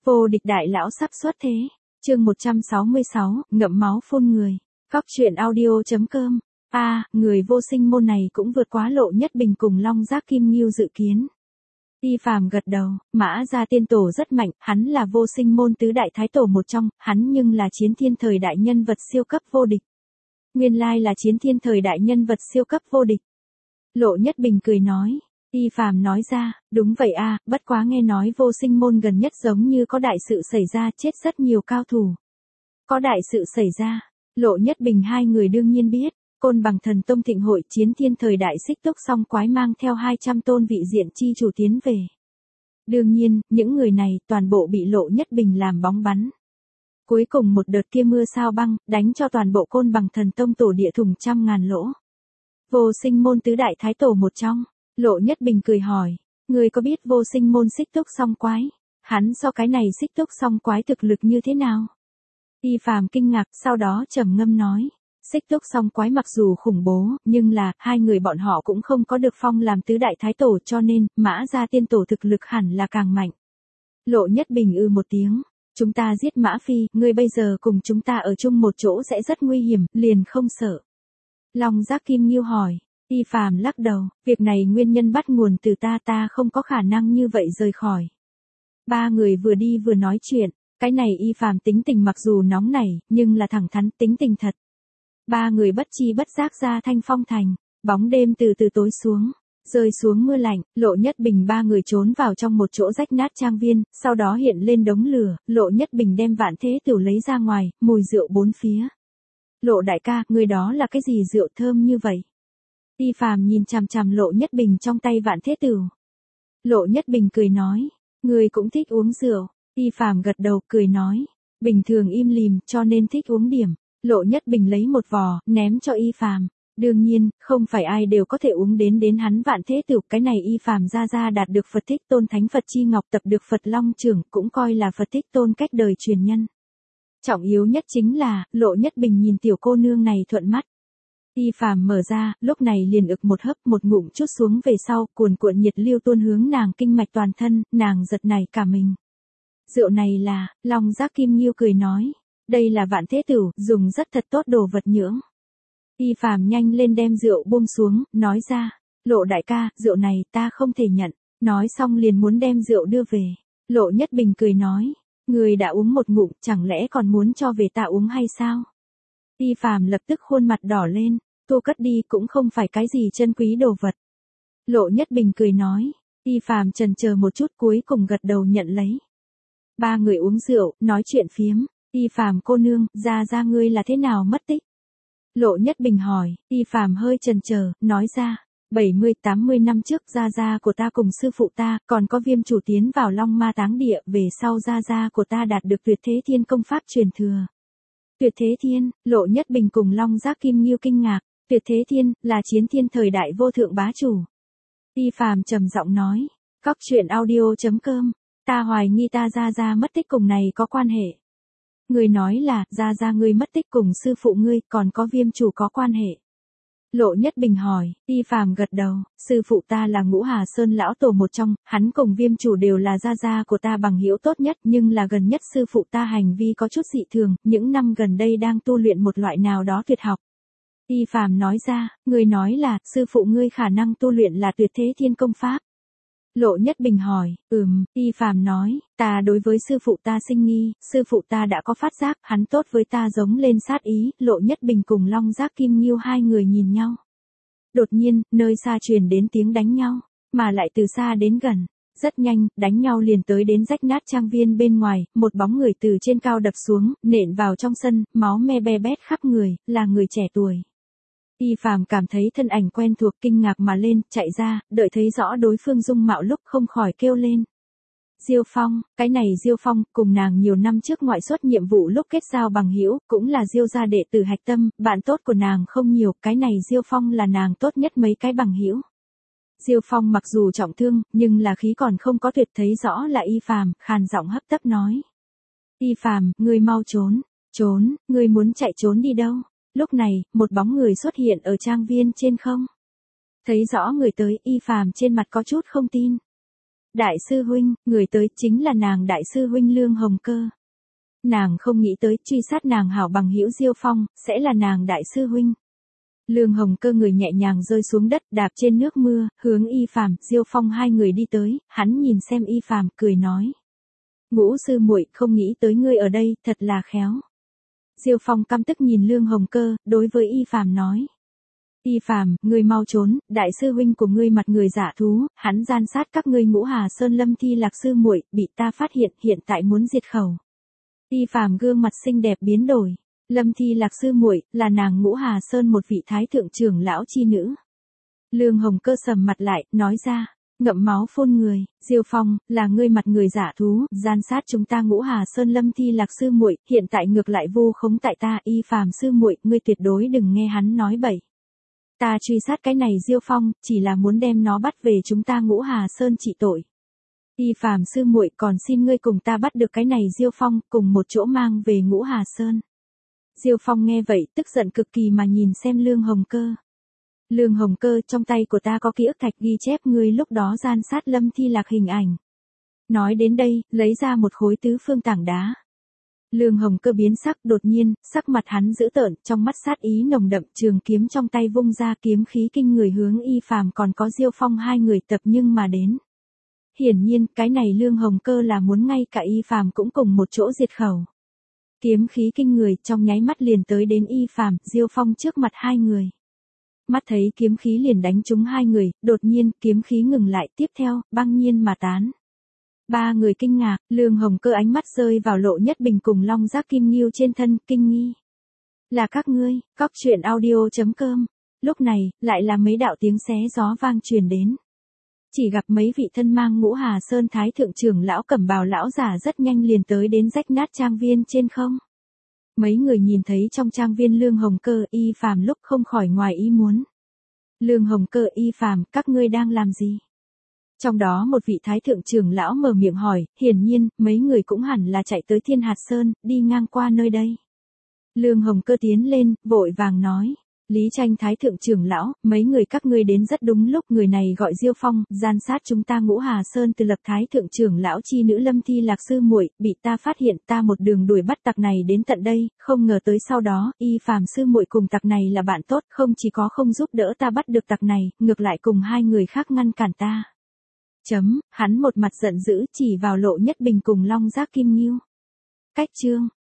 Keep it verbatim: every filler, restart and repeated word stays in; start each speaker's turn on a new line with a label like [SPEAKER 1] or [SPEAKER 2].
[SPEAKER 1] Vô địch đại lão sắp xuất thế. Chương một trăm sáu mươi sáu, ngậm máu phun người. Cóc truyện audio chấm com. A, à, người vô sinh môn này cũng vượt quá Lộ Nhất Bình cùng Long Giác Kim Ngưu dự kiến. Y Phàm gật đầu, Mã Gia tiên tổ rất mạnh, hắn là vô sinh môn tứ đại thái tổ một trong, hắn nhưng là chiến thiên thời đại nhân vật siêu cấp vô địch. Nguyên lai là chiến thiên thời đại nhân vật siêu cấp vô địch. Lộ Nhất Bình cười nói. Y Phàm nói ra, đúng vậy a, à, bất quá nghe nói vô sinh môn gần nhất giống như có đại sự xảy ra, chết rất nhiều cao thủ. Có đại sự xảy ra, Lộ Nhất Bình hai người đương nhiên biết, Côn Bằng Thần Tông thịnh hội chiến thiên thời đại xích túc song quái mang theo hai trăm tôn vị diện chi chủ tiến về. Đương nhiên, những người này toàn bộ bị Lộ Nhất Bình làm bóng bắn. Cuối cùng một đợt kia mưa sao băng, đánh cho toàn bộ Côn Bằng Thần Tông tổ địa thủng trăm ngàn lỗ. Vô sinh môn tứ đại thái tổ một trong. Lộ Nhất Bình cười hỏi, người có biết vô sinh môn xích túc song quái? Hắn so cái này xích túc song quái thực lực như thế nào? Y Phàm kinh ngạc, sau đó trầm ngâm nói, xích túc song quái mặc dù khủng bố, nhưng là, hai người bọn họ cũng không có được phong làm tứ đại thái tổ cho nên, Mã Gia tiên tổ thực lực hẳn là càng mạnh. Lộ Nhất Bình ư một tiếng, chúng ta giết Mã Phi, ngươi bây giờ cùng chúng ta ở chung một chỗ sẽ rất nguy hiểm, liền không sợ. Long Giác Kim Ngưu hỏi. Y Phàm lắc đầu, việc này nguyên nhân bắt nguồn từ ta ta không có khả năng như vậy rời khỏi. Ba người vừa đi vừa nói chuyện, cái này Y Phàm tính tình mặc dù nóng nảy, nhưng là thẳng thắn tính tình thật. Ba người bất chi bất giác ra Thanh Phong thành, bóng đêm từ từ tối xuống, rơi xuống mưa lạnh, Lộ Nhất Bình ba người trốn vào trong một chỗ rách nát trang viên, sau đó hiện lên đống lửa, Lộ Nhất Bình đem Vạn Thế Tửu lấy ra ngoài, mùi rượu bốn phía. Lộ đại ca, người đó là cái gì rượu thơm như vậy? Y Phàm nhìn chằm chằm Lộ Nhất Bình trong tay Vạn Thế Tửu. Lộ Nhất Bình cười nói, người cũng thích uống rượu. Y Phàm gật đầu cười nói, bình thường im lìm cho nên thích uống điểm. Lộ Nhất Bình lấy một vò, ném cho Y Phàm. Đương nhiên, không phải ai đều có thể uống đến đến hắn Vạn Thế Tửu, cái này Y Phàm ra ra đạt được Phật Thích Tôn Thánh Phật Chi Ngọc, tập được Phật Long Trưởng, cũng coi là Phật Thích Tôn cách đời truyền nhân. Trọng yếu nhất chính là, Lộ Nhất Bình nhìn tiểu cô nương này thuận mắt. Y Phàm mở ra, lúc này liền ực một hớp một ngụm chút xuống về sau, cuồn cuộn nhiệt lưu tuôn hướng nàng kinh mạch toàn thân, nàng giật nảy cả mình. Rượu này là, Long Giác Kim Ngưu cười nói, đây là Vạn Thế Tửu, dùng rất thật tốt đồ vật nhưỡng. Y Phàm nhanh lên đem rượu buông xuống, nói ra, Lộ đại ca, rượu này ta không thể nhận, nói xong liền muốn đem rượu đưa về. Lộ Nhất Bình cười nói, người đã uống một ngụm, chẳng lẽ còn muốn cho về ta uống hay sao? Y Phàm lập tức khuôn mặt đỏ lên, thu cất đi cũng không phải cái gì chân quý đồ vật. Lộ Nhất Bình cười nói, Y Phàm chần chờ một chút cuối cùng gật đầu nhận lấy. Ba người uống rượu, nói chuyện phiếm, Y Phàm cô nương, ra ra ngươi là thế nào mất tích? Lộ Nhất Bình hỏi, Y Phàm hơi chần chờ, nói ra, bảy mươi tám mươi năm trước gia gia của ta cùng sư phụ ta, còn có Viêm chủ tiến vào Long Ma Táng Địa, về sau gia gia của ta đạt được Tuyệt Thế Thiên công pháp truyền thừa. Tuyệt Thế Thiên, Lộ Nhất Bình cùng Long Giác Kim Ngưu kinh ngạc, Tuyệt Thế Thiên, là chiến thiên thời đại vô thượng bá chủ. Y Phàm trầm giọng nói, cóc truyện audio chấm com, ta hoài nghi ta gia gia mất tích cùng này có quan hệ. Người nói là, gia gia ngươi mất tích cùng sư phụ ngươi, còn có Viêm chủ có quan hệ. Lộ Nhất Bình hỏi, Y Phàm gật đầu, sư phụ ta là Ngũ Hà Sơn lão tổ một trong, hắn cùng Viêm chủ đều là gia gia của ta bằng hữu tốt nhất, nhưng là gần nhất sư phụ ta hành vi có chút dị thường, những năm gần đây đang tu luyện một loại nào đó tuyệt học. Y Phàm nói ra, người nói là, sư phụ ngươi khả năng tu luyện là Tuyệt Thế Thiên công pháp. Lộ Nhất Bình hỏi, ừm, Y Phàm nói, ta đối với sư phụ ta sinh nghi, sư phụ ta đã có phát giác, hắn tốt với ta giống lên sát ý. Lộ Nhất Bình cùng Long Giác Kim Ngưu hai người nhìn nhau. Đột nhiên, nơi xa truyền đến tiếng đánh nhau, mà lại từ xa đến gần. Rất nhanh, đánh nhau liền tới đến rách nát trang viên bên ngoài, một bóng người từ trên cao đập xuống, nện vào trong sân, máu me be bét khắp người, là người trẻ tuổi. Y Phàm cảm thấy thân ảnh quen thuộc kinh ngạc mà lên, chạy ra, đợi thấy rõ đối phương dung mạo lúc không khỏi kêu lên. Diêu Phong, cái này Diêu Phong, cùng nàng nhiều năm trước ngoại xuất nhiệm vụ lúc kết giao bằng hữu, cũng là Diêu gia đệ tử hạch tâm, bạn tốt của nàng không nhiều, cái này Diêu Phong là nàng tốt nhất mấy cái bằng hữu. Diêu Phong mặc dù trọng thương, nhưng là khí còn không có tuyệt, thấy rõ là Y Phàm, khàn giọng hấp tấp nói. Y Phàm, ngươi mau trốn, trốn, ngươi muốn chạy trốn đi đâu? Lúc này, một bóng người xuất hiện ở trang viên trên không. Thấy rõ người tới, Y Phàm trên mặt có chút không tin. Đại sư huynh, người tới chính là nàng đại sư huynh Lương Hồng Cơ. Nàng không nghĩ tới truy sát nàng hảo bằng hữu Diêu Phong, sẽ là nàng đại sư huynh. Lương Hồng Cơ người nhẹ nhàng rơi xuống đất đạp trên nước mưa, hướng Y Phàm, Diêu Phong hai người đi tới, hắn nhìn xem Y Phàm, cười nói. Ngũ sư muội, không nghĩ tới ngươi ở đây, thật là khéo. Diêu Phong căm tức nhìn Lương Hồng Cơ, đối với Y Phàm nói. Y Phàm, ngươi mau trốn, đại sư huynh của ngươi mặt người giả thú, hắn gian sát các ngươi Ngũ Hà Sơn Lâm Thi Lạc sư muội, bị ta phát hiện, hiện tại muốn diệt khẩu. Y Phàm gương mặt xinh đẹp biến đổi. Lâm Thi Lạc sư muội là nàng Ngũ Hà Sơn một vị thái thượng trưởng lão chi nữ. Lương Hồng Cơ sầm mặt lại, nói ra, ngậm máu phun người, Diêu Phong, là ngươi mặt người giả thú, gian sát chúng ta Ngũ Hà Sơn Lâm Thi Lạc sư muội, hiện tại ngược lại vu khống tại ta. Y Phàm sư muội, ngươi tuyệt đối đừng nghe hắn nói bậy. Ta truy sát cái này Diêu Phong, chỉ là muốn đem nó bắt về chúng ta Ngũ Hà Sơn trị tội. Y Phàm sư muội, còn xin ngươi cùng ta bắt được cái này Diêu Phong, cùng một chỗ mang về Ngũ Hà Sơn. Diêu Phong nghe vậy, tức giận cực kỳ mà nhìn xem Lương Hồng Cơ. Lương Hồng Cơ, trong tay của ta có ký ức thạch ghi chép ngươi lúc đó gian sát Lâm Thi Lạc hình ảnh. Nói đến đây, lấy ra một khối tứ phương tảng đá. Lương Hồng Cơ biến sắc, đột nhiên, sắc mặt hắn dữ tợn, trong mắt sát ý nồng đậm, trường kiếm trong tay vung ra, kiếm khí kinh người hướng Y Phàm còn có Diêu Phong hai người tập nhưng mà đến. Hiển nhiên, cái này Lương Hồng Cơ là muốn ngay cả Y Phàm cũng cùng một chỗ diệt khẩu. Kiếm khí kinh người, trong nháy mắt liền tới đến Y Phàm, Diêu Phong trước mặt hai người. Mắt thấy kiếm khí liền đánh trúng hai người, đột nhiên, kiếm khí ngừng lại, tiếp theo, băng nhiên mà tán. Ba người kinh ngạc, Lương Hồng Cơ ánh mắt rơi vào Lộ Nhất Bình cùng Long Giác Kim Ngưu trên thân, kinh nghi. Là các ngươi, cóc truyện audio chấm com. Lúc này, lại là mấy đạo tiếng xé gió vang truyền đến. Chỉ gặp mấy vị thân mang Ngũ Hà Sơn thái thượng trưởng lão cẩm bào lão giả rất nhanh liền tới đến rách nát trang viên trên không. Mấy người nhìn thấy trong trang viên Lương Hồng Cơ, Y Phàm lúc không khỏi ngoài ý muốn. Lương Hồng Cơ, Y Phàm, các ngươi đang làm gì? Trong đó một vị thái thượng trưởng lão mở miệng hỏi, hiển nhiên, mấy người cũng hẳn là chạy tới Thiên Hạt Sơn, đi ngang qua nơi đây. Lương Hồng Cơ tiến lên, vội vàng nói. Lý Tranh thái thượng trưởng lão, mấy người các ngươi đến rất đúng lúc, người này gọi Diêu Phong, gian sát chúng ta Ngũ Hà Sơn từ lập thái thượng trưởng lão chi nữ Lâm Thi Lạc sư muội, bị ta phát hiện, ta một đường đuổi bắt tặc này đến tận đây, không ngờ tới sau đó, Y Phàm sư muội cùng tặc này là bạn tốt, không chỉ có không giúp đỡ ta bắt được tặc này, ngược lại cùng hai người khác ngăn cản ta. Chấm, hắn một mặt giận dữ chỉ vào Lộ Nhất Bình cùng Long Giác Kim Ngưu. Cách chương